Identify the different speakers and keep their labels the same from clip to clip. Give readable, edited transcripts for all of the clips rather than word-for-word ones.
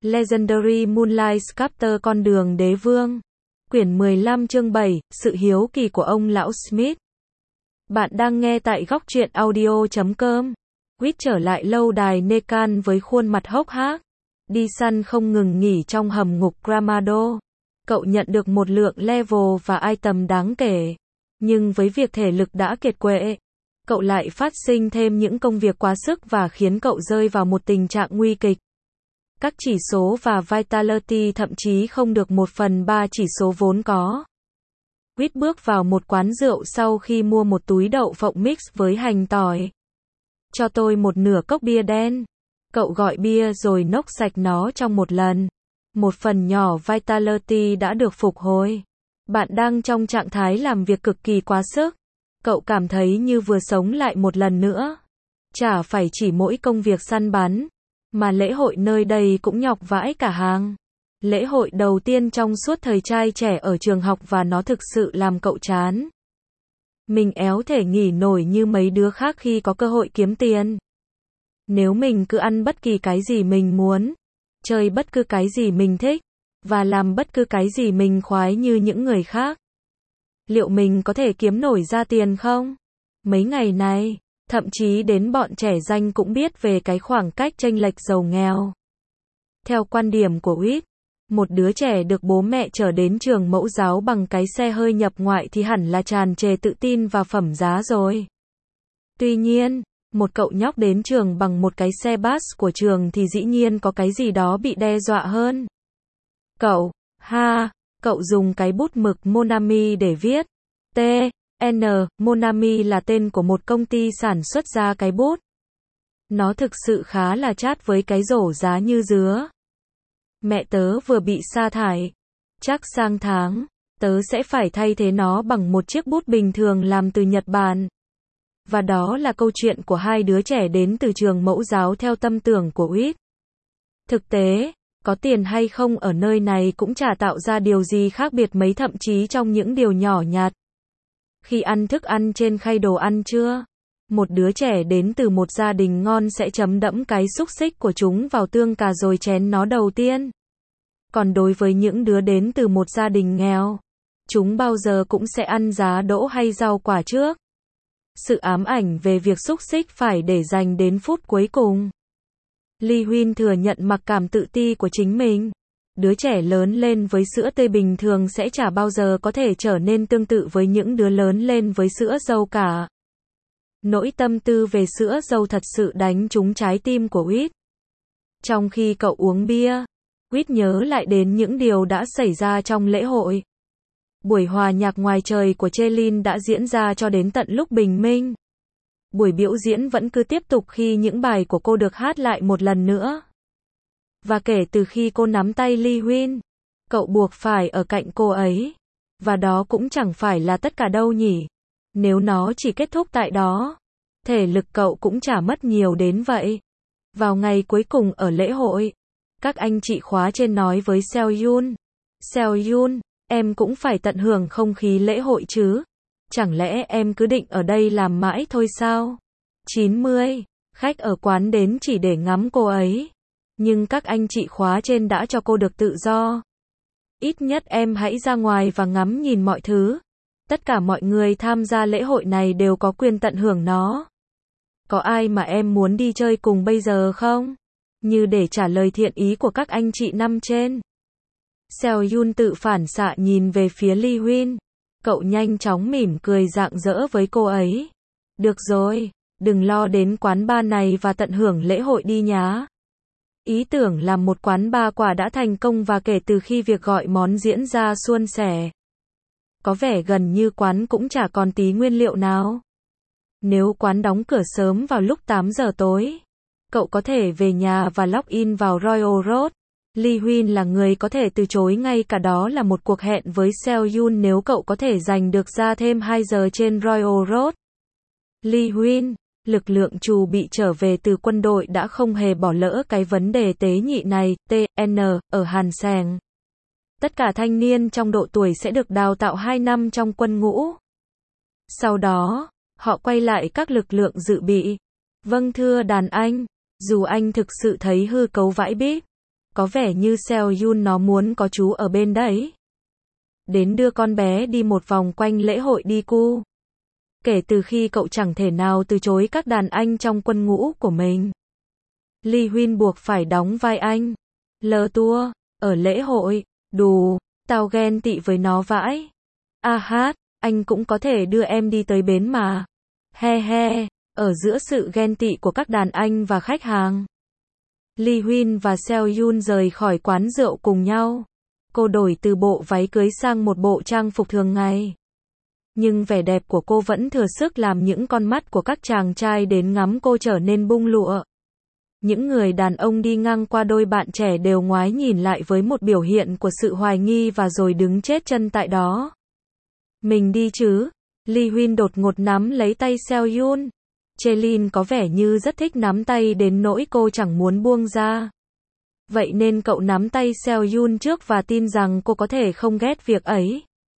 Speaker 1: Legendary Moonlight Sculptor Con đường đế vương. Quyển 15 chương 7, sự hiếu kỳ của ông lão Smith. Bạn đang nghe tại góc truyện audio.com. Quýt trở lại lâu đài Nekan với khuôn mặt hốc hác. Đi săn không ngừng nghỉ trong hầm ngục Gramado. Cậu nhận được một lượng level và item đáng kể. Nhưng với việc thể lực đã kiệt quệ, cậu lại phát sinh thêm những công việc quá sức và khiến cậu rơi vào một tình trạng nguy kịch. Các chỉ số và Vitality thậm chí không được 1/3 chỉ số vốn có. Quýt bước vào một quán rượu sau khi mua một túi đậu phộng mix với hành tỏi. Cho tôi một nửa cốc bia đen. Cậu gọi bia rồi nốc sạch nó trong một lần. Một phần nhỏ Vitality đã được phục hồi. Bạn đang trong trạng thái làm việc cực kỳ quá sức. Cậu cảm thấy như vừa sống lại một lần nữa. Chả phải chỉ mỗi công việc săn bắn, mà lễ hội nơi đây cũng nhọc vãi cả hàng. Lễ hội đầu tiên trong suốt thời trai trẻ ở trường học và nó thực sự làm cậu chán. Mình éo thể nghỉ nổi như mấy đứa khác khi có cơ hội kiếm tiền. Nếu mình cứ ăn bất kỳ cái gì mình muốn, chơi bất cứ cái gì mình thích, và làm bất cứ cái gì mình khoái như những người khác, liệu mình có thể kiếm nổi ra tiền không? Mấy ngày này, thậm chí đến bọn trẻ danh cũng biết về cái khoảng cách chênh lệch giàu nghèo. Theo quan điểm của Quýt, một đứa trẻ được bố mẹ chở đến trường mẫu giáo bằng cái xe hơi nhập ngoại thì hẳn là tràn trề tự tin và phẩm giá rồi. Tuy nhiên, một cậu nhóc đến trường bằng một cái xe bus của trường thì dĩ nhiên có cái gì đó bị đe dọa hơn. Cậu dùng cái bút mực Monami để viết. Monami là tên của một công ty sản xuất ra cái bút. Nó thực sự khá là chát với cái rổ giá như dứa. Mẹ tớ vừa bị sa thải. Chắc sang tháng, tớ sẽ phải thay thế nó bằng một chiếc bút bình thường làm từ Nhật Bản. Và đó là câu chuyện của hai đứa trẻ đến từ trường mẫu giáo theo tâm tưởng của Quýt. Thực tế, có tiền hay không ở nơi này cũng chả tạo ra điều gì khác biệt mấy, thậm chí trong những điều nhỏ nhặt. Khi ăn thức ăn trên khay đồ ăn trưa, một đứa trẻ đến từ một gia đình ngon sẽ chấm đẫm cái xúc xích của chúng vào tương cà rồi chén nó đầu tiên. Còn đối với những đứa đến từ một gia đình nghèo, chúng bao giờ cũng sẽ ăn giá đỗ hay rau quả trước. Sự ám ảnh về việc xúc xích phải để dành đến phút cuối cùng. Lee Huynh thừa nhận mặc cảm tự ti của chính mình. Đứa trẻ lớn lên với sữa tươi bình thường sẽ chả bao giờ có thể trở nên tương tự với những đứa lớn lên với sữa dâu cả. Nỗi tâm tư về sữa dâu thật sự đánh trúng trái tim của Quýt. Trong khi cậu uống bia, Quýt nhớ lại đến những điều đã xảy ra trong lễ hội. Buổi hòa nhạc ngoài trời của Chelin đã diễn ra cho đến tận lúc bình minh. Buổi biểu diễn vẫn cứ tiếp tục khi những bài của cô được hát lại một lần nữa. Và kể từ khi cô nắm tay Lee Huynh, cậu buộc phải ở cạnh cô ấy. Và đó cũng chẳng phải là tất cả đâu nhỉ. Nếu nó chỉ kết thúc tại đó, thể lực cậu cũng chả mất nhiều đến vậy. Vào ngày cuối cùng ở lễ hội, các anh chị khóa trên nói với Seoyun, em cũng phải tận hưởng không khí lễ hội chứ. Chẳng lẽ em cứ định ở đây làm mãi thôi sao? 90 khách ở quán đến chỉ để ngắm cô ấy. Nhưng các anh chị khóa trên đã cho cô được tự do. Ít nhất em hãy ra ngoài và ngắm nhìn mọi thứ. Tất cả mọi người tham gia lễ hội này đều có quyền tận hưởng nó. Có ai mà em muốn đi chơi cùng bây giờ không? Như để trả lời thiện ý của các anh chị năm trên. Seoyun tự phản xạ nhìn về phía Lee Huynh. Cậu nhanh chóng mỉm cười rạng rỡ với cô ấy. Được rồi, đừng lo đến quán bar này và tận hưởng lễ hội đi nhá. Ý tưởng làm một quán bar quả đã thành công và kể từ khi việc gọi món diễn ra suôn sẻ. Có vẻ gần như quán cũng chả còn tí nguyên liệu nào. Nếu quán đóng cửa sớm vào lúc 8 giờ tối, cậu có thể về nhà và log in vào Royal Road. Lee Huynh là người có thể từ chối ngay cả đó là một cuộc hẹn với Seoyun nếu cậu có thể giành được ra thêm 2 giờ trên Royal Road. Lee Huynh, lực lượng trù bị trở về từ quân đội đã không hề bỏ lỡ cái vấn đề tế nhị này, ở Hàn Seng. Tất cả thanh niên trong độ tuổi sẽ được đào tạo 2 năm trong quân ngũ. Sau đó, họ quay lại các lực lượng dự bị. Vâng thưa đàn anh, dù anh thực sự thấy hư cấu vãi bít. Có vẻ như Seo Yun nó muốn có chú ở bên đấy. Đến đưa con bé đi một vòng quanh lễ hội đi cu. Kể từ khi cậu chẳng thể nào từ chối các đàn anh trong quân ngũ của mình. Lee Huyên buộc phải đóng vai anh. Lờ tua, ở lễ hội, đù, tao ghen tị với nó vãi. A hát, anh cũng có thể đưa em đi tới bến mà. He he, ở giữa sự ghen tị của các đàn anh và khách hàng. Lee Huyên và Seo Yun rời khỏi quán rượu cùng nhau. Cô đổi từ bộ váy cưới sang một bộ trang phục thường ngày. Nhưng vẻ đẹp của cô vẫn thừa sức làm những con mắt của các chàng trai đến ngắm cô trở nên bung lụa. Những người đàn ông đi ngang qua đôi bạn trẻ đều ngoái nhìn lại với một biểu hiện của sự hoài nghi và rồi đứng chết chân tại đó. Mình đi chứ? Lee Huyên đột ngột nắm lấy tay Seo Yun. Jaelin có vẻ như rất thích nắm tay đến nỗi cô chẳng muốn buông ra. Vậy nên cậu nắm tay Seo Yun trước và tin rằng cô có thể không ghét việc ấy.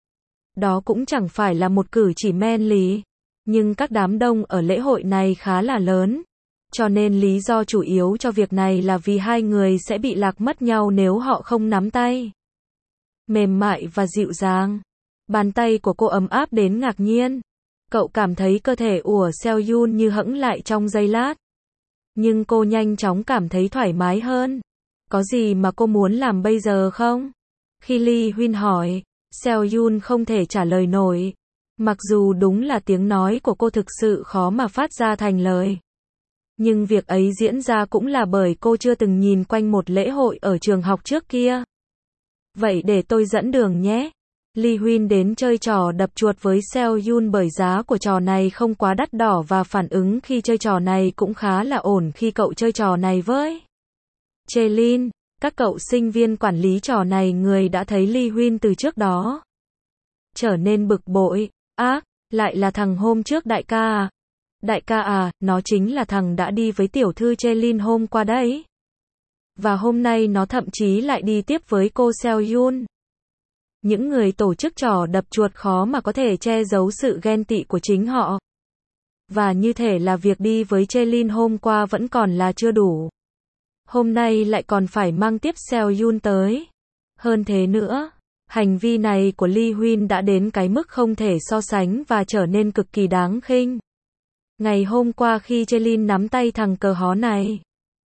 Speaker 1: Đó cũng chẳng phải là một cử chỉ manly. Nhưng các đám đông ở lễ hội này khá là lớn. Cho nên lý do chủ yếu cho việc này là vì hai người sẽ bị lạc mất nhau nếu họ không nắm tay. Mềm mại và dịu dàng. Bàn tay của cô ấm áp đến ngạc nhiên. Cậu cảm thấy cơ thể của Seo Yun như hẫng lại trong giây lát. Nhưng cô nhanh chóng cảm thấy thoải mái hơn. Có gì mà cô muốn làm bây giờ không? Khi Lee Huyên hỏi, Seo Yun không thể trả lời nổi. Mặc dù đúng là tiếng nói của cô thực sự khó mà phát ra thành lời. Nhưng việc ấy diễn ra cũng là bởi cô chưa từng nhìn quanh một lễ hội ở trường học trước kia. Vậy để tôi dẫn đường nhé. Lee Huyên đến chơi trò đập chuột với Seo Yun bởi giá của trò này không quá đắt đỏ và phản ứng khi chơi trò này cũng khá là ổn khi cậu chơi trò này với Jaelin. Các cậu sinh viên quản lý trò này người đã thấy Lee Huyên từ trước đó. Trở nên bực bội. Lại là thằng hôm trước đại ca à? Đại ca à, nó chính là thằng đã đi với tiểu thư Jaelin hôm qua đấy. Và hôm nay nó thậm chí lại đi tiếp với cô Seo Yun. Những người tổ chức trò đập chuột khó mà có thể che giấu sự ghen tị của chính họ. Và như thể là việc đi với Jaelin hôm qua vẫn còn là chưa đủ. Hôm nay lại còn phải mang tiếp Seo Yun tới. Hơn thế nữa, hành vi này của Lee Huyên đã đến cái mức không thể so sánh và trở nên cực kỳ đáng khinh. Ngày hôm qua khi Jaelin nắm tay thằng cờ hó này,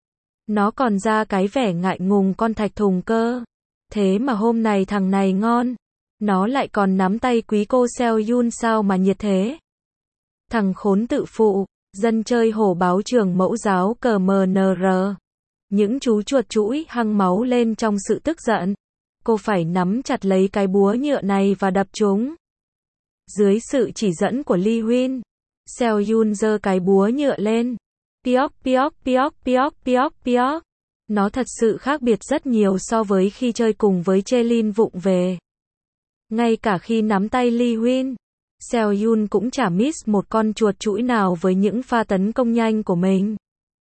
Speaker 1: nó còn ra cái vẻ ngại ngùng con thạch thùng cơ. Thế mà hôm nay thằng này ngon. Nó lại còn nắm tay quý cô Seo Yun sao mà nhiệt thế. Thằng khốn tự phụ, dân chơi hổ báo trường mẫu giáo cờ MNR. Những chú chuột chũi hăng máu lên trong sự tức giận. Cô phải nắm chặt lấy cái búa nhựa này và đập chúng. Dưới sự chỉ dẫn của Lee Huyên, Seo Yun giơ cái búa nhựa lên. Piok piok piok piok piok piok. Nó thật sự khác biệt rất nhiều so với khi chơi cùng với Jaelin vụng về. Ngay cả khi nắm tay Lee Huyên, Seo Yun cũng chả miss một con chuột chũi nào với những pha tấn công nhanh của mình.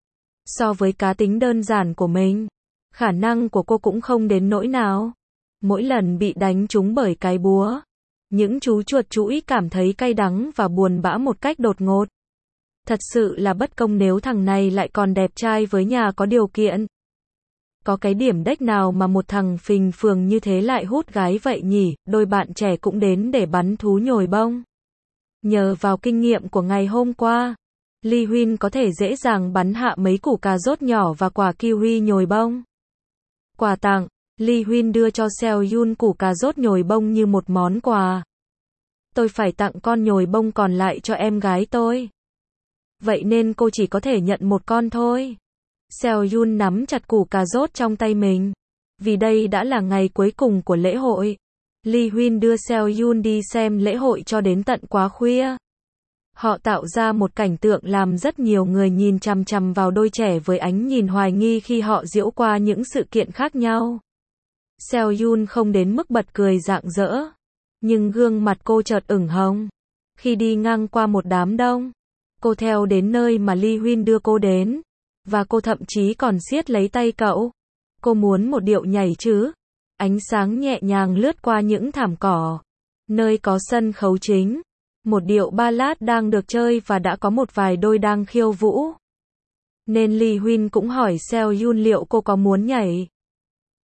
Speaker 1: So với cá tính đơn giản của mình, khả năng của cô cũng không đến nỗi nào. Mỗi lần bị đánh trúng bởi cái búa, những chú chuột chũi cảm thấy cay đắng và buồn bã một cách đột ngột. Thật sự là bất công nếu thằng này lại còn đẹp trai với nhà có điều kiện. Có cái điểm đếch nào mà một thằng phình phường như thế lại hút gái vậy nhỉ? Đôi bạn trẻ cũng đến để bắn thú nhồi bông. Nhờ vào kinh nghiệm của ngày hôm qua, Lee Huyên có thể dễ dàng bắn hạ mấy củ cà rốt nhỏ và quả kiwi nhồi bông. Quà tặng, Lee Huyên đưa cho Seo Yun củ cà rốt nhồi bông như một món quà. Tôi phải tặng con nhồi bông còn lại cho em gái tôi. Vậy nên cô chỉ có thể nhận một con thôi. Seo Yun nắm chặt củ cà rốt trong tay mình. Vì đây đã là ngày cuối cùng của lễ hội. Lee Huyên đưa Seo Yun đi xem lễ hội cho đến tận quá khuya. Họ tạo ra một cảnh tượng làm rất nhiều người nhìn chằm chằm vào đôi trẻ với ánh nhìn hoài nghi khi họ diễu qua những sự kiện khác nhau. Seo Yun không đến mức bật cười rạng rỡ, nhưng gương mặt cô chợt ửng hồng. Khi đi ngang qua một đám đông, cô theo đến nơi mà Lee Huyên đưa cô đến. Và cô thậm chí còn siết lấy tay cậu. Cô muốn một điệu nhảy chứ? Ánh sáng nhẹ nhàng lướt qua những thảm cỏ. Nơi có sân khấu chính. Một điệu ballad đang được chơi và đã có một vài đôi đang khiêu vũ. Nên Lee Huyên cũng hỏi Seo Yun liệu cô có muốn nhảy.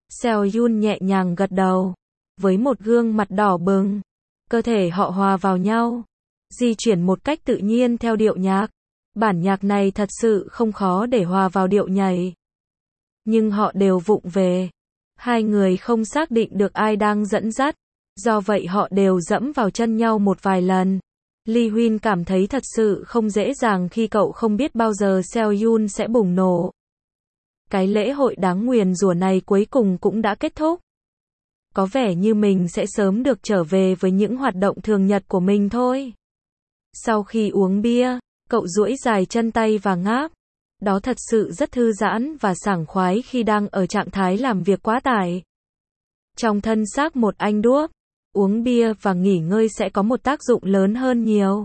Speaker 1: Seo Yun nhẹ nhàng gật đầu. Với một gương mặt đỏ bừng, cơ thể họ hòa vào nhau, di chuyển một cách tự nhiên theo điệu nhạc. Bản nhạc này thật sự không khó để hòa vào điệu nhảy. Nhưng họ đều vụng về. Hai người không xác định được ai đang dẫn dắt. Do vậy họ đều dẫm vào chân nhau một vài lần. Lee Huynh cảm thấy thật sự không dễ dàng khi cậu không biết bao giờ Seo Yun sẽ bùng nổ. Cái lễ hội đáng nguyền rủa này cuối cùng cũng đã kết thúc. Có vẻ như mình sẽ sớm được trở về với những hoạt động thường nhật của mình thôi. Sau khi uống bia, cậu duỗi dài chân tay và ngáp. Đó thật sự rất thư giãn và sảng khoái khi đang ở trạng thái làm việc quá tải. Trong thân xác một anh đuốc, uống bia và nghỉ ngơi sẽ có một tác dụng lớn hơn nhiều.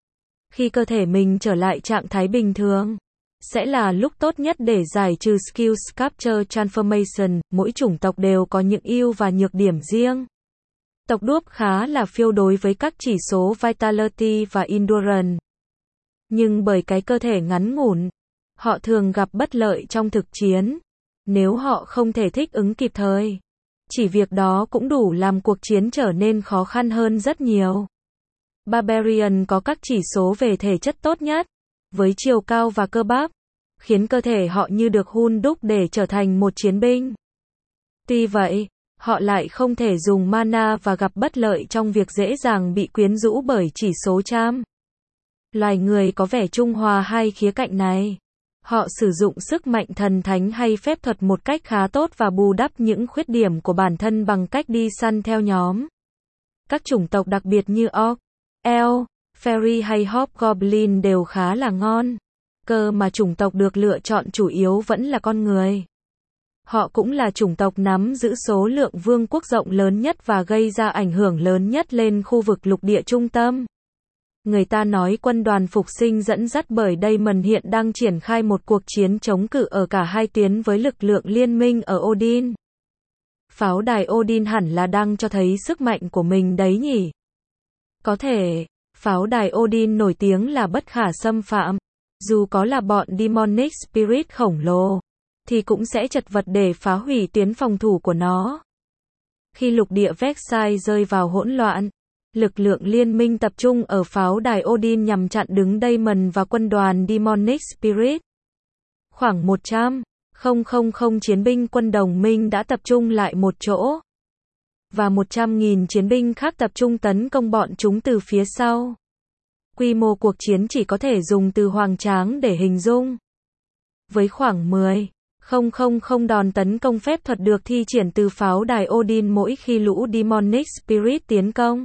Speaker 1: Khi cơ thể mình trở lại trạng thái bình thường, sẽ là lúc tốt nhất để giải trừ Skill Capture Transformation. Mỗi chủng tộc đều có những ưu và nhược điểm riêng. Tộc đuốc khá là phiêu đối với các chỉ số Vitality và Endurance. Nhưng bởi cái cơ thể ngắn ngủn, họ thường gặp bất lợi trong thực chiến, nếu họ không thể thích ứng kịp thời. Chỉ việc đó cũng đủ làm cuộc chiến trở nên khó khăn hơn rất nhiều. Barbarian có các chỉ số về thể chất tốt nhất, với chiều cao và cơ bắp, khiến cơ thể họ như được hun đúc để trở thành một chiến binh. Tuy vậy, họ lại không thể dùng mana và gặp bất lợi trong việc dễ dàng bị quyến rũ bởi chỉ số cham. Loài người có vẻ trung hòa hai khía cạnh này. Họ sử dụng sức mạnh thần thánh hay phép thuật một cách khá tốt và bù đắp những khuyết điểm của bản thân bằng cách đi săn theo nhóm. Các chủng tộc đặc biệt như Orc, Elf, Fairy hay Hobgoblin đều khá là ngon. Cơ mà chủng tộc được lựa chọn chủ yếu vẫn là con người. Họ cũng là chủng tộc nắm giữ số lượng vương quốc rộng lớn nhất và gây ra ảnh hưởng lớn nhất lên khu vực lục địa trung tâm. Người ta nói quân đoàn phục sinh dẫn dắt bởi Daemon hiện đang triển khai một cuộc chiến chống cự ở cả hai tuyến với lực lượng liên minh ở Odin. Pháo đài Odin hẳn là đang cho thấy sức mạnh của mình đấy nhỉ? Có thể, pháo đài Odin nổi tiếng là bất khả xâm phạm. Dù có là bọn Demonic Spirit khổng lồ, thì cũng sẽ chật vật để phá hủy tuyến phòng thủ của nó. Khi lục địa Versailles rơi vào hỗn loạn, lực lượng liên minh tập trung ở pháo đài Odin nhằm chặn đứng Daemon và quân đoàn Demonic Spirit. Khoảng 100,000 chiến binh quân đồng minh đã tập trung lại một chỗ. Và 100.000 chiến binh khác tập trung tấn công bọn chúng từ phía sau. Quy mô cuộc chiến chỉ có thể dùng từ hoành tráng để hình dung. Với khoảng 10,000 đòn tấn công phép thuật được thi triển từ pháo đài Odin mỗi khi lũ Demonic Spirit tiến công.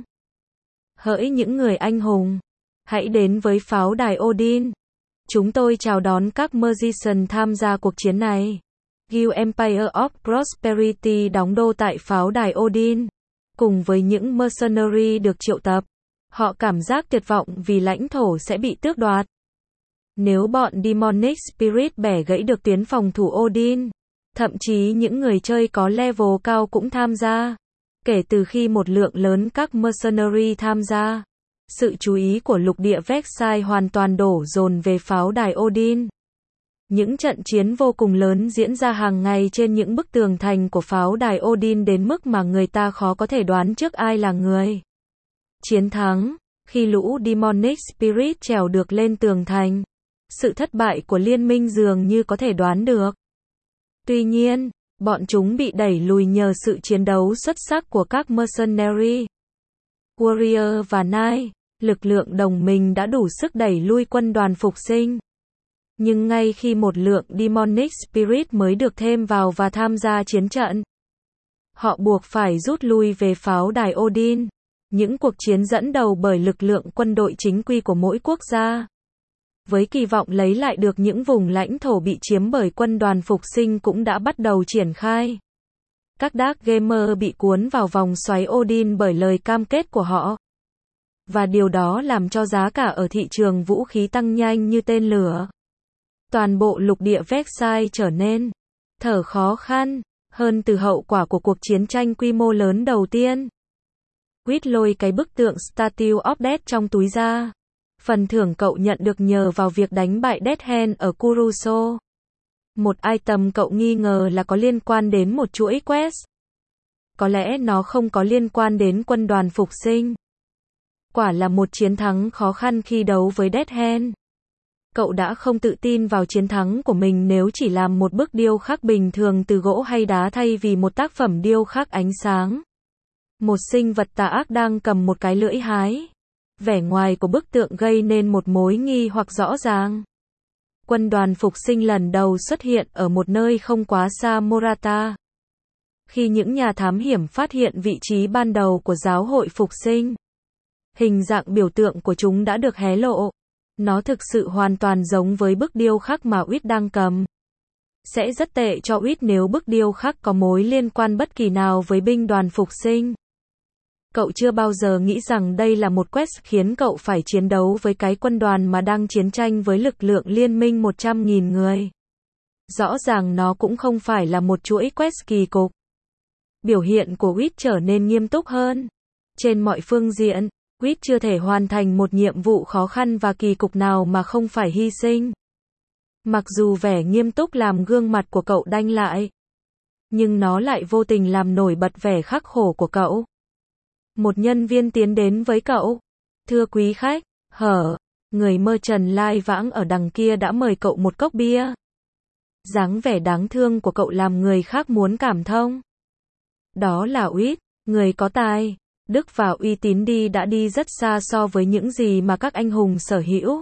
Speaker 1: Hỡi những người anh hùng, hãy đến với pháo đài Odin. Chúng tôi chào đón các Magician tham gia cuộc chiến này. Guild Empire of Prosperity đóng đô tại pháo đài Odin. Cùng với những mercenary được triệu tập, họ cảm giác tuyệt vọng vì lãnh thổ sẽ bị tước đoạt. Nếu bọn Demonic Spirit bẻ gãy được tuyến phòng thủ Odin, thậm chí những người chơi có level cao cũng tham gia. Kể từ khi một lượng lớn các mercenary tham gia, sự chú ý của lục địa Versailles hoàn toàn đổ dồn về pháo đài Odin. Những trận chiến vô cùng lớn diễn ra hàng ngày trên những bức tường thành của pháo đài Odin đến mức mà người ta khó có thể đoán trước ai là người chiến thắng. Khi lũ Demonic Spirit trèo được lên tường thành, sự thất bại của liên minh dường như có thể đoán được. Tuy nhiên, bọn chúng bị đẩy lùi nhờ sự chiến đấu xuất sắc của các mercenary, warrior và knight. Lực lượng đồng minh đã đủ sức đẩy lui quân đoàn phục sinh. Nhưng ngay khi một lượng Demonic Spirit mới được thêm vào và tham gia chiến trận, họ buộc phải rút lui về pháo đài Odin. Những cuộc chiến dẫn đầu bởi lực lượng quân đội chính quy của mỗi quốc gia. Với kỳ vọng lấy lại được những vùng lãnh thổ bị chiếm bởi quân đoàn phục sinh cũng đã bắt đầu triển khai. Các Dark Gamer bị cuốn vào vòng xoáy Odin bởi lời cam kết của họ. Và điều đó làm cho giá cả ở thị trường vũ khí tăng nhanh như tên lửa. Toàn bộ lục địa Versailles trở nên thở khó khăn hơn từ hậu quả của cuộc chiến tranh quy mô lớn đầu tiên. Quýt lôi cái bức tượng Statue of Death trong túi ra. Phần thưởng cậu nhận được nhờ vào việc đánh bại Death Hand ở Kuroso. Một item cậu nghi ngờ là có liên quan đến một chuỗi quest. Có lẽ nó không có liên quan đến quân đoàn phục sinh. Quả là một chiến thắng khó khăn khi đấu với Dead Hand. Cậu đã không tự tin vào chiến thắng của mình nếu chỉ làm một bức điêu khắc bình thường từ gỗ hay đá thay vì một tác phẩm điêu khắc ánh sáng. Một sinh vật tà ác đang cầm một cái lưỡi hái. Vẻ ngoài của bức tượng gây nên một mối nghi hoặc rõ ràng. Quân đoàn phục sinh lần đầu xuất hiện ở một nơi không quá xa Morata. Khi những nhà thám hiểm phát hiện vị trí ban đầu của giáo hội phục sinh, hình dạng biểu tượng của chúng đã được hé lộ. Nó thực sự hoàn toàn giống với bức điêu khắc mà Uyết đang cầm. Sẽ rất tệ cho Uyết nếu bức điêu khắc có mối liên quan bất kỳ nào với binh đoàn phục sinh. Cậu chưa bao giờ nghĩ rằng đây là một quest khiến cậu phải chiến đấu với cái quân đoàn mà đang chiến tranh với lực lượng liên minh 100.000 người. Rõ ràng nó cũng không phải là một chuỗi quest kỳ cục. Biểu hiện của Uyết trở nên nghiêm túc hơn. Trên mọi phương diện, Uyết chưa thể hoàn thành một nhiệm vụ khó khăn và kỳ cục nào mà không phải hy sinh. Mặc dù vẻ nghiêm túc làm gương mặt của cậu đanh lại, nhưng nó lại vô tình làm nổi bật vẻ khắc khổ của cậu. Một nhân viên tiến đến với cậu. Thưa quý khách, người mơ trần lai vãng ở đằng kia đã mời cậu một cốc bia. Dáng vẻ đáng thương của cậu làm người khác muốn cảm thông. Đó là Uyết, người có tài, đức và uy tín đã đi rất xa so với những gì mà các anh hùng sở hữu.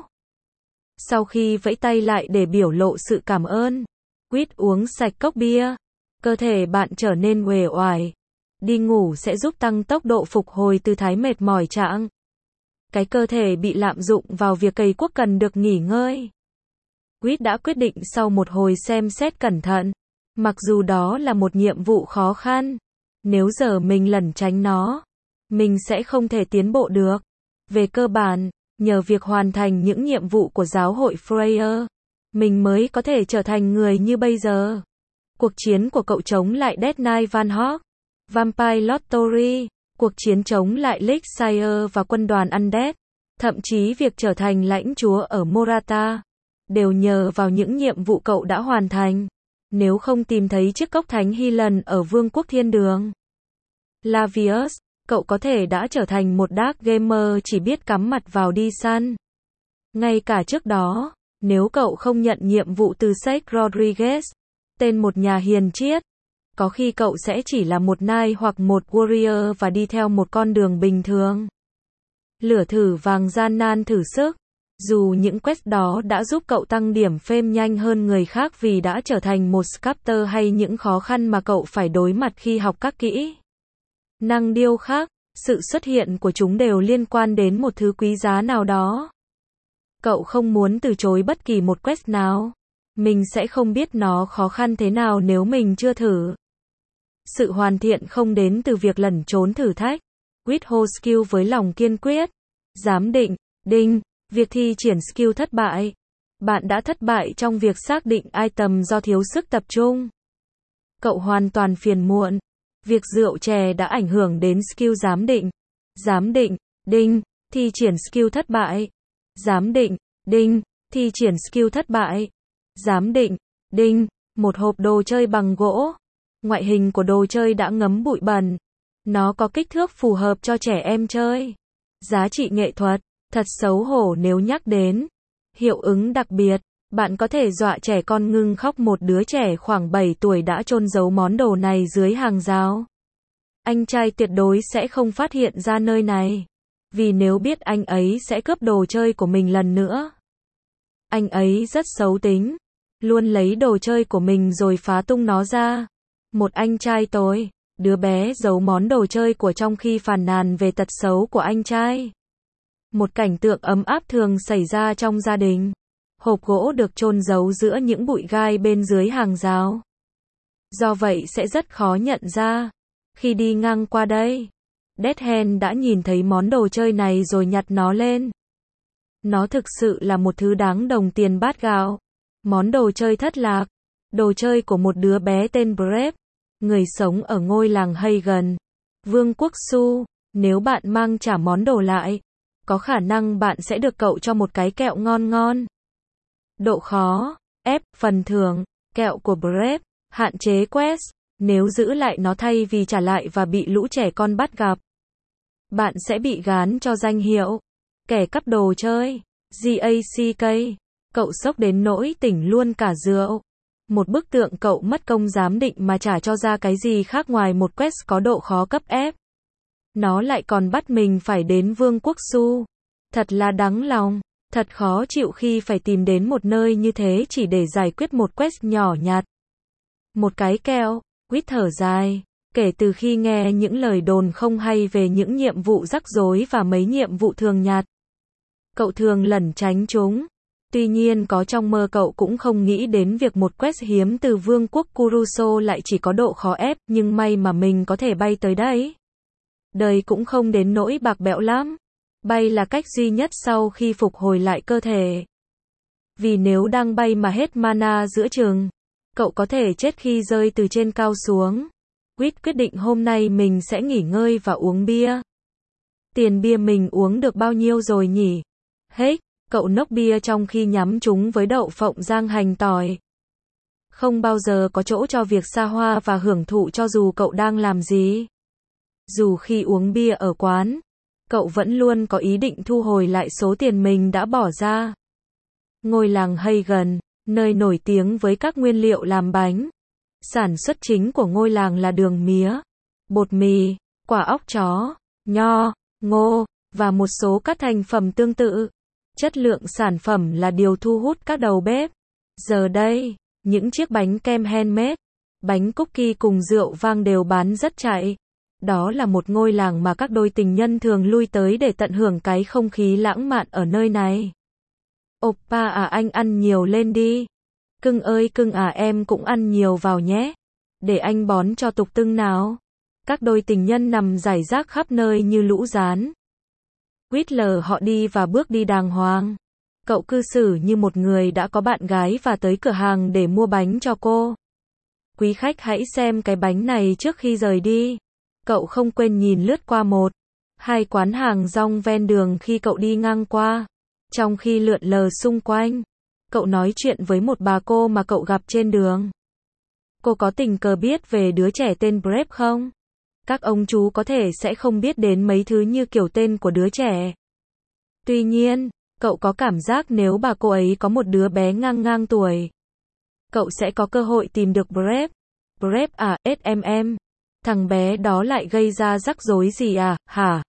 Speaker 1: Sau khi vẫy tay lại để biểu lộ sự cảm ơn, Uyết uống sạch cốc bia. Cơ thể bạn trở nên uể oải. Đi ngủ sẽ giúp tăng tốc độ phục hồi từ thái mệt mỏi trạng. Cái cơ thể bị lạm dụng vào việc cày cuốc cần được nghỉ ngơi. Uyết đã quyết định sau một hồi xem xét cẩn thận. Mặc dù đó là một nhiệm vụ khó khăn, nếu giờ mình lẩn tránh nó, mình sẽ không thể tiến bộ được. Về cơ bản, nhờ việc hoàn thành những nhiệm vụ của giáo hội Freya, mình mới có thể trở thành người như bây giờ. Cuộc chiến của cậu chống lại Dead Knight Van Hawk, Vampire Lottery, cuộc chiến chống lại Lakeshire và quân đoàn Undead, thậm chí việc trở thành lãnh chúa ở Morata, đều nhờ vào những nhiệm vụ cậu đã hoàn thành. Nếu không tìm thấy chiếc cốc thánh Hylan ở Vương quốc Thiên Đường Lavius, cậu có thể đã trở thành một dark gamer chỉ biết cắm mặt vào đi săn. Ngay cả trước đó, nếu cậu không nhận nhiệm vụ từ Sheikh Rodriguez, tên một nhà hiền triết, có khi cậu sẽ chỉ là một knight hoặc một warrior và đi theo một con đường bình thường. Lửa thử vàng gian nan thử sức. Dù những quest đó đã giúp cậu tăng điểm fame nhanh hơn người khác vì đã trở thành một sculptor hay những khó khăn mà cậu phải đối mặt khi học các kỹ năng điêu khắc, sự xuất hiện của chúng đều liên quan đến một thứ quý giá nào đó. Cậu không muốn từ chối bất kỳ một quest nào. Mình sẽ không biết nó khó khăn thế nào nếu mình chưa thử. Sự hoàn thiện không đến từ việc lẩn trốn thử thách. With whole skill với lòng kiên quyết. Giám định, việc thi triển skill thất bại. Bạn đã thất bại trong việc xác định item do thiếu sức tập trung. Cậu hoàn toàn phiền muộn. Việc rượu chè đã ảnh hưởng đến skill giám định. Giám định, thi triển skill thất bại. Giám định, thi triển skill thất bại. Giám định, một hộp đồ chơi bằng gỗ. Ngoại hình của đồ chơi đã ngấm bụi bẩn. Nó có kích thước phù hợp cho trẻ em chơi. Giá trị nghệ thuật, thật xấu hổ nếu nhắc đến. Hiệu ứng đặc biệt, bạn có thể dọa trẻ con ngưng khóc. Một đứa trẻ khoảng 7 tuổi đã chôn giấu món đồ này dưới hàng rào. Anh trai tuyệt đối sẽ không phát hiện ra nơi này. Vì nếu biết anh ấy sẽ cướp đồ chơi của mình lần nữa. Anh ấy rất xấu tính. Luôn lấy đồ chơi của mình rồi phá tung nó ra. Một anh trai tồi. Đứa bé giấu món đồ chơi của trong khi phàn nàn về tật xấu của anh trai. Một cảnh tượng ấm áp thường xảy ra trong gia đình. Hộp gỗ được chôn giấu giữa những bụi gai bên dưới hàng rào. Do vậy sẽ rất khó nhận ra. Khi đi ngang qua đây, Dead Hand đã nhìn thấy món đồ chơi này rồi nhặt nó lên. Nó thực sự là một thứ đáng đồng tiền bát gạo. Món đồ chơi thất lạc. Đồ chơi của một đứa bé tên Brave. Người sống ở ngôi làng Hagen, Vương quốc Su. Nếu bạn mang trả món đồ lại, có khả năng bạn sẽ được cậu cho một cái kẹo ngon ngon. Độ khó, F, phần thưởng, Kẹo của Brave, hạn chế quest, nếu giữ lại nó thay vì trả lại và bị lũ trẻ con bắt gặp, bạn sẽ bị gán cho danh hiệu kẻ cắp đồ chơi. GACK. Cậu sốc đến nỗi tỉnh luôn cả rượu. Một bức tượng cậu mất công giám định mà chả cho ra cái gì khác ngoài một quest có độ khó cấp F. Nó lại còn bắt mình phải đến Vương quốc Su. Thật là đáng lòng. Thật khó chịu khi phải tìm đến một nơi như thế chỉ để giải quyết một quest nhỏ nhặt. Một cái kẹo. Quýt thở dài. Kể từ khi nghe những lời đồn không hay về những nhiệm vụ rắc rối và mấy nhiệm vụ thường nhặt, cậu thường lẩn tránh chúng. Tuy nhiên có trong mơ cậu cũng không nghĩ đến việc một quest hiếm từ Vương quốc Kuruso lại chỉ có độ khó F, nhưng may mà mình có thể bay tới đấy. Đời cũng không đến nỗi bạc bẽo lắm. Bay là cách duy nhất sau khi phục hồi lại cơ thể. Vì nếu đang bay mà hết mana giữa chừng, cậu có thể chết khi rơi từ trên cao xuống. Quýt quyết định hôm nay mình sẽ nghỉ ngơi và uống bia. Tiền bia mình uống được bao nhiêu rồi nhỉ? Hết, cậu nốc bia trong khi nhắm chúng với đậu phộng rang hành tỏi. Không bao giờ có chỗ cho việc xa hoa và hưởng thụ cho dù cậu đang làm gì. Dù khi uống bia ở quán, cậu vẫn luôn có ý định thu hồi lại số tiền mình đã bỏ ra. Ngôi làng Hagen, nơi nổi tiếng với các nguyên liệu làm bánh. Sản xuất chính của ngôi làng là đường mía, bột mì, quả óc chó, nho, ngô, và một số các thành phẩm tương tự. Chất lượng sản phẩm là điều thu hút các đầu bếp. Giờ đây, những chiếc bánh kem handmade, bánh cookie cùng rượu vang đều bán rất chạy. Đó là một ngôi làng mà các đôi tình nhân thường lui tới để tận hưởng cái không khí lãng mạn ở nơi này. Oppa à, anh ăn nhiều lên đi. Cưng ơi cưng à, em cũng ăn nhiều vào nhé. Để anh bón cho tục tưng nào. Các đôi tình nhân nằm rải rác khắp nơi như lũ rán. Whitler họ đi và bước đi đàng hoàng. Cậu cư xử như một người đã có bạn gái và tới cửa hàng để mua bánh cho cô. Quý khách hãy xem cái bánh này trước khi rời đi. Cậu không quên nhìn lướt qua một, hai quán hàng rong ven đường khi cậu đi ngang qua. Trong khi lượn lờ xung quanh, cậu nói chuyện với một bà cô mà cậu gặp trên đường. Cô có tình cờ biết về đứa trẻ tên Brave không? Các ông chú có thể sẽ không biết đến mấy thứ như kiểu tên của đứa trẻ. Tuy nhiên, cậu có cảm giác nếu bà cô ấy có một đứa bé ngang tuổi, cậu sẽ có cơ hội tìm được Brave. Brave à, SMM. Thằng bé đó lại gây ra rắc rối gì à, hả?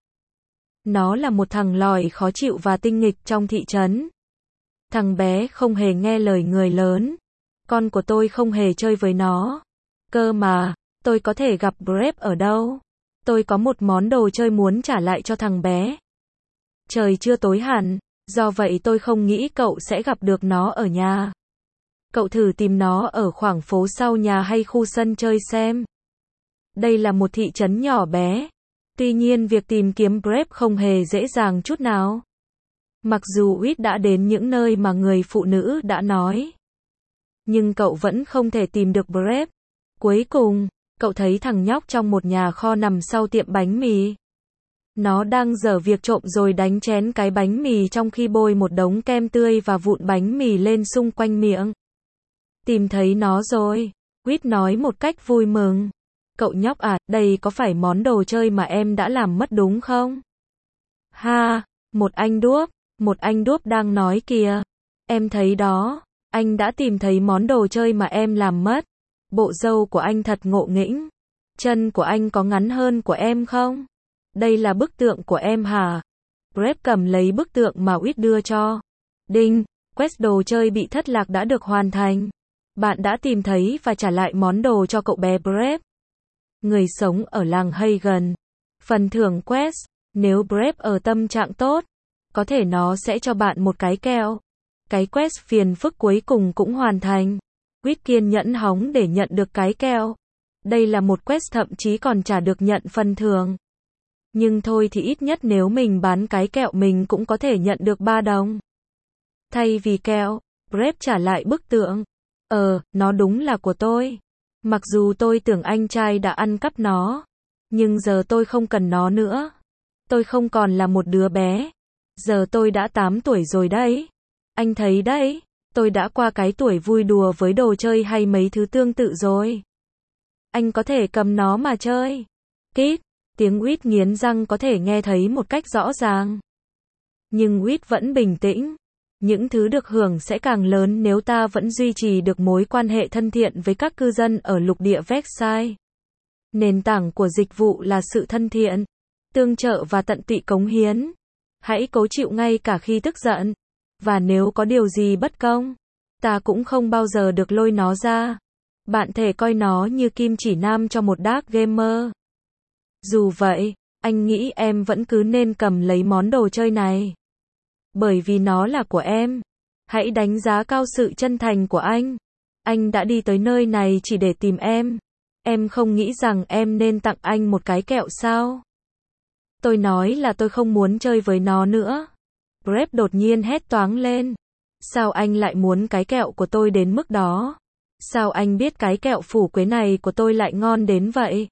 Speaker 1: Nó là một thằng lòi khó chịu và tinh nghịch trong thị trấn. Thằng bé không hề nghe lời người lớn. Con của tôi không hề chơi với nó. Cơ mà, tôi có thể gặp Brave ở đâu? Tôi có một món đồ chơi muốn trả lại cho thằng bé. Trời chưa tối hẳn, do vậy tôi không nghĩ cậu sẽ gặp được nó ở nhà. Cậu thử tìm nó ở khoảng phố sau nhà hay khu sân chơi xem. Đây là một thị trấn nhỏ bé. Tuy nhiên việc tìm kiếm Brave không hề dễ dàng chút nào. Mặc dù Whit đã đến những nơi mà người phụ nữ đã nói, nhưng cậu vẫn không thể tìm được Brave. Cuối cùng, cậu thấy thằng nhóc trong một nhà kho nằm sau tiệm bánh mì. Nó đang dở việc trộm rồi đánh chén cái bánh mì trong khi bôi một đống kem tươi và vụn bánh mì lên xung quanh miệng. Tìm thấy nó rồi, Whit nói một cách vui mừng. Cậu nhóc à, đây có phải món đồ chơi mà em đã làm mất đúng không? Ha, một anh đúp đang nói kìa. Em thấy đó, anh đã tìm thấy món đồ chơi mà em làm mất. Bộ râu của anh thật ngộ nghĩnh. Chân của anh có ngắn hơn của em không? Đây là bức tượng của em hả? Brave cầm lấy bức tượng mà Whit đưa cho. Đinh, quest đồ chơi bị thất lạc đã được hoàn thành. Bạn đã tìm thấy và trả lại món đồ cho cậu bé Brave. Người sống ở làng Hagen. Phần thưởng quest, nếu Brave ở tâm trạng tốt, có thể nó sẽ cho bạn một cái kẹo. Cái quest phiền phức cuối cùng cũng hoàn thành. Whit kiên nhẫn hóng để nhận được cái kẹo. Đây là một quest thậm chí còn chả được nhận phần thưởng. Nhưng thôi thì ít nhất nếu mình bán cái kẹo mình cũng có thể nhận được 3 đồng. Thay vì kẹo, Brave trả lại bức tượng. Nó đúng là của tôi. Mặc dù tôi tưởng anh trai đã ăn cắp nó, nhưng giờ tôi không cần nó nữa. Tôi không còn là một đứa bé. Giờ tôi đã 8 tuổi rồi đấy. Anh thấy đấy, Tôi đã qua cái tuổi vui đùa với đồ chơi hay mấy thứ tương tự rồi. Anh có thể cầm nó mà chơi. Kít, tiếng Whit nghiến răng có thể nghe thấy một cách rõ ràng. Nhưng Whit vẫn bình tĩnh. Những thứ được hưởng sẽ càng lớn nếu ta vẫn duy trì được mối quan hệ thân thiện với các cư dân ở lục địa Versailles. Nền tảng của dịch vụ là sự thân thiện, tương trợ và tận tụy cống hiến. Hãy cố chịu ngay cả khi tức giận. Và nếu có điều gì bất công, ta cũng không bao giờ được lôi nó ra. Bạn thể coi nó như kim chỉ nam cho một dark gamer. Dù vậy, anh nghĩ em vẫn cứ nên cầm lấy món đồ chơi này. Bởi vì nó là của em. Hãy đánh giá cao sự chân thành của anh. Anh đã đi tới nơi này chỉ để tìm em. Em không nghĩ rằng em nên tặng anh một cái kẹo sao? Tôi nói là tôi không muốn chơi với nó nữa. Brett đột nhiên hét toáng lên. Sao anh lại muốn cái kẹo của tôi đến mức đó? Sao anh biết cái kẹo phủ quế này của tôi lại ngon đến vậy?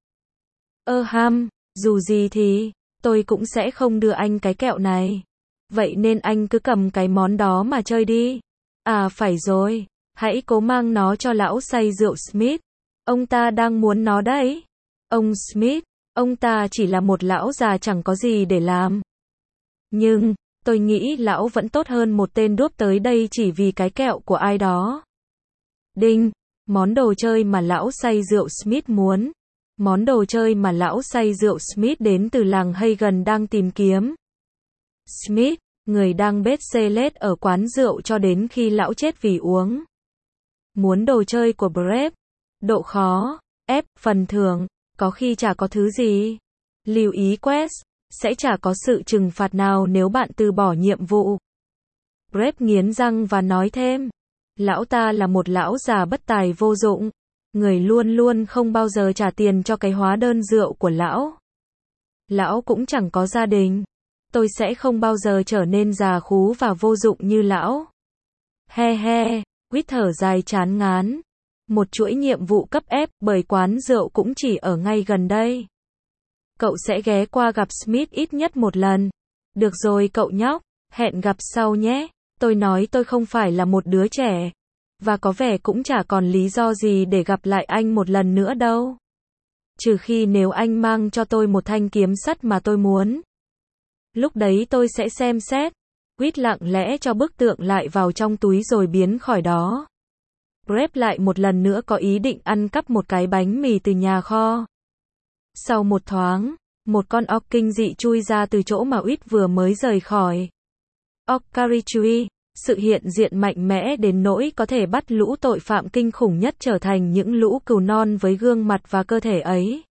Speaker 1: Dù gì thì, tôi cũng sẽ không đưa anh cái kẹo này. Vậy nên anh cứ cầm cái món đó mà chơi đi. À phải rồi, hãy cố mang nó cho lão say rượu Smith. Ông ta đang muốn nó đấy. Ông Smith, ông ta chỉ là một lão già chẳng có gì để làm. Nhưng, tôi nghĩ lão vẫn tốt hơn một tên đốp tới đây chỉ vì cái kẹo của ai đó. Đinh, món đồ chơi mà lão say rượu Smith muốn. Món đồ chơi mà lão say rượu Smith đến từ làng Hagen đang tìm kiếm. Smith, người đang bết xê lết ở quán rượu cho đến khi lão chết vì uống. Muốn đồ chơi của Brett. Độ khó, F, phần thưởng, có khi chả có thứ gì. Lưu ý quest, sẽ chả có sự trừng phạt nào nếu bạn từ bỏ nhiệm vụ. Brett nghiến răng và nói thêm. Lão ta là một lão già bất tài vô dụng. Người luôn luôn không bao giờ trả tiền cho cái hóa đơn rượu của lão. Lão cũng chẳng có gia đình. Tôi sẽ không bao giờ trở nên già khú và vô dụng như lão. He he, Whit thở dài chán ngán. Một chuỗi nhiệm vụ cấp F bởi quán rượu cũng chỉ ở ngay gần đây. Cậu sẽ ghé qua gặp Smith ít nhất một lần. Được rồi cậu nhóc, hẹn gặp sau nhé. Tôi nói tôi không phải là một đứa trẻ. Và có vẻ cũng chả còn lý do gì để gặp lại anh một lần nữa đâu. Trừ khi nếu anh mang cho tôi một thanh kiếm sắt mà tôi muốn. Lúc đấy tôi sẽ xem xét. Whit lặng lẽ cho bức tượng lại vào trong túi rồi biến khỏi đó. Brett lại một lần nữa có ý định ăn cắp một cái bánh mì từ nhà kho. Sau một thoáng, một con ọc kinh dị chui ra từ chỗ mà Whit vừa mới rời khỏi. Ocarichui, sự hiện diện mạnh mẽ đến nỗi có thể bắt lũ tội phạm kinh khủng nhất trở thành những lũ cừu non với gương mặt và cơ thể ấy.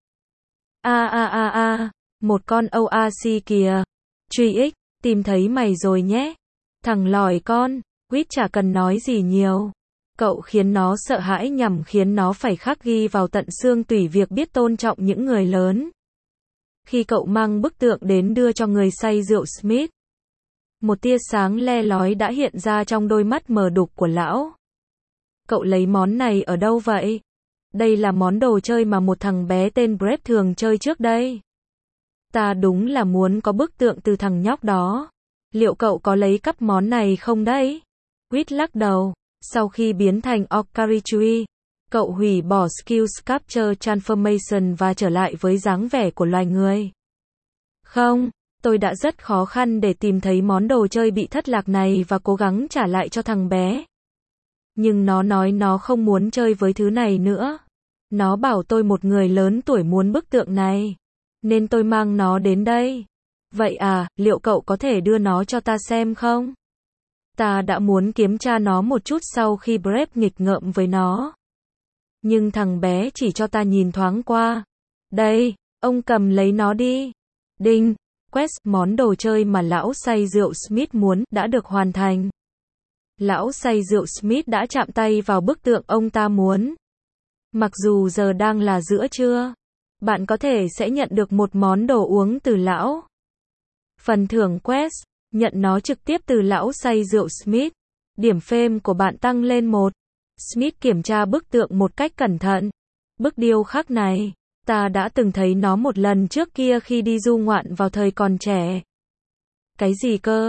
Speaker 1: Một con OAC kìa. Truy ích, tìm thấy mày rồi nhé. Thằng lòi con, Whit chả cần nói gì nhiều. Cậu khiến nó sợ hãi nhằm khiến nó phải khắc ghi vào tận xương tủy việc biết tôn trọng những người lớn. Khi cậu mang bức tượng đến đưa cho người say rượu Smith, một tia sáng le lói đã hiện ra trong đôi mắt mờ đục của lão. Cậu lấy món này ở đâu vậy? Đây là món đồ chơi mà một thằng bé tên Brett thường chơi trước đây. Ta đúng là muốn có bức tượng từ thằng nhóc đó. Liệu cậu có lấy cắp món này không đấy? Whit lắc đầu. Sau khi biến thành Ocarichui, cậu hủy bỏ skill Capture Transformation và trở lại với dáng vẻ của loài người. Không, tôi đã rất khó khăn để tìm thấy món đồ chơi bị thất lạc này và cố gắng trả lại cho thằng bé. Nhưng nó nói nó không muốn chơi với thứ này nữa. Nó bảo tôi một người lớn tuổi muốn bức tượng này. Nên tôi mang nó đến đây. Vậy à, liệu cậu có thể đưa nó cho ta xem không? Ta đã muốn kiểm tra nó một chút sau khi Brett nghịch ngợm với nó. Nhưng thằng bé chỉ cho ta nhìn thoáng qua. Đây, ông cầm lấy nó đi. Đinh, quest, món đồ chơi mà lão say rượu Smith muốn, đã được hoàn thành. Lão say rượu Smith đã chạm tay vào bức tượng ông ta muốn. Mặc dù giờ đang là giữa trưa, bạn có thể sẽ nhận được một món đồ uống từ lão. Phần thưởng quest, nhận nó trực tiếp từ lão say rượu Smith. Điểm fame của bạn tăng lên 1. Smith kiểm tra bức tượng một cách cẩn thận. Bức điêu khắc này, ta đã từng thấy nó một lần trước kia khi đi du ngoạn vào thời còn trẻ. Cái gì cơ?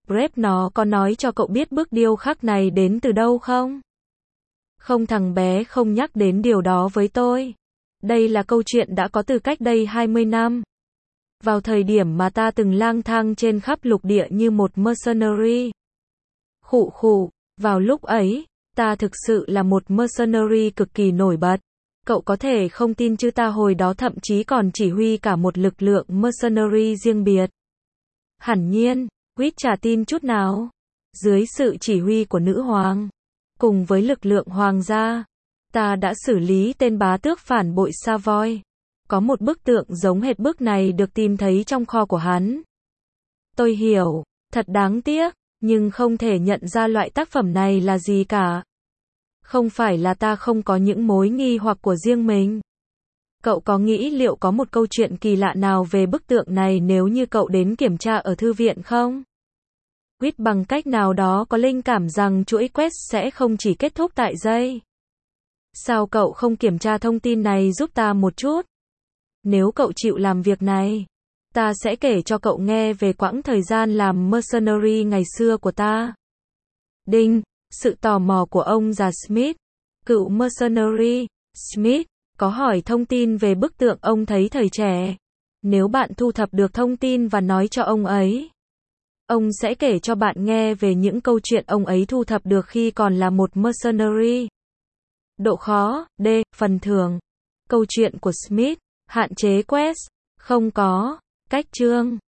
Speaker 1: Brave nó có nói cho cậu biết bức điêu khắc này đến từ đâu không? Không, thằng bé không nhắc đến điều đó với tôi. Đây là câu chuyện đã có từ cách đây 20 năm. Vào thời điểm mà ta từng lang thang trên khắp lục địa như một mercenary. Khụ khụ, vào lúc ấy, ta thực sự là một mercenary cực kỳ nổi bật. Cậu có thể không tin chứ ta hồi đó thậm chí còn chỉ huy cả một lực lượng mercenary riêng biệt. Hẳn nhiên, Quýt chả tin chút nào. Dưới sự chỉ huy của nữ hoàng, cùng với lực lượng hoàng gia, ta đã xử lý tên bá tước phản bội Savoy. Có một bức tượng giống hệt bức này được tìm thấy trong kho của hắn. Tôi hiểu, thật đáng tiếc, nhưng không thể nhận ra loại tác phẩm này là gì cả. Không phải là ta không có những mối nghi hoặc của riêng mình. Cậu có nghĩ liệu có một câu chuyện kỳ lạ nào về bức tượng này nếu như cậu đến kiểm tra ở thư viện không? Quýt bằng cách nào đó có linh cảm rằng chuỗi quest sẽ không chỉ kết thúc tại đây. Sao cậu không kiểm tra thông tin này giúp ta một chút? Nếu cậu chịu làm việc này, ta sẽ kể cho cậu nghe về quãng thời gian làm mercenary ngày xưa của ta. Đinh, sự tò mò của ông già Smith, cựu mercenary, Smith, có hỏi thông tin về bức tượng ông thấy thời trẻ. Nếu bạn thu thập được thông tin và nói cho ông ấy, ông sẽ kể cho bạn nghe về những câu chuyện ông ấy thu thập được khi còn là một mercenary. Độ khó, D, phần thưởng. Câu chuyện của Smith, hạn chế quest, không có, cách chương.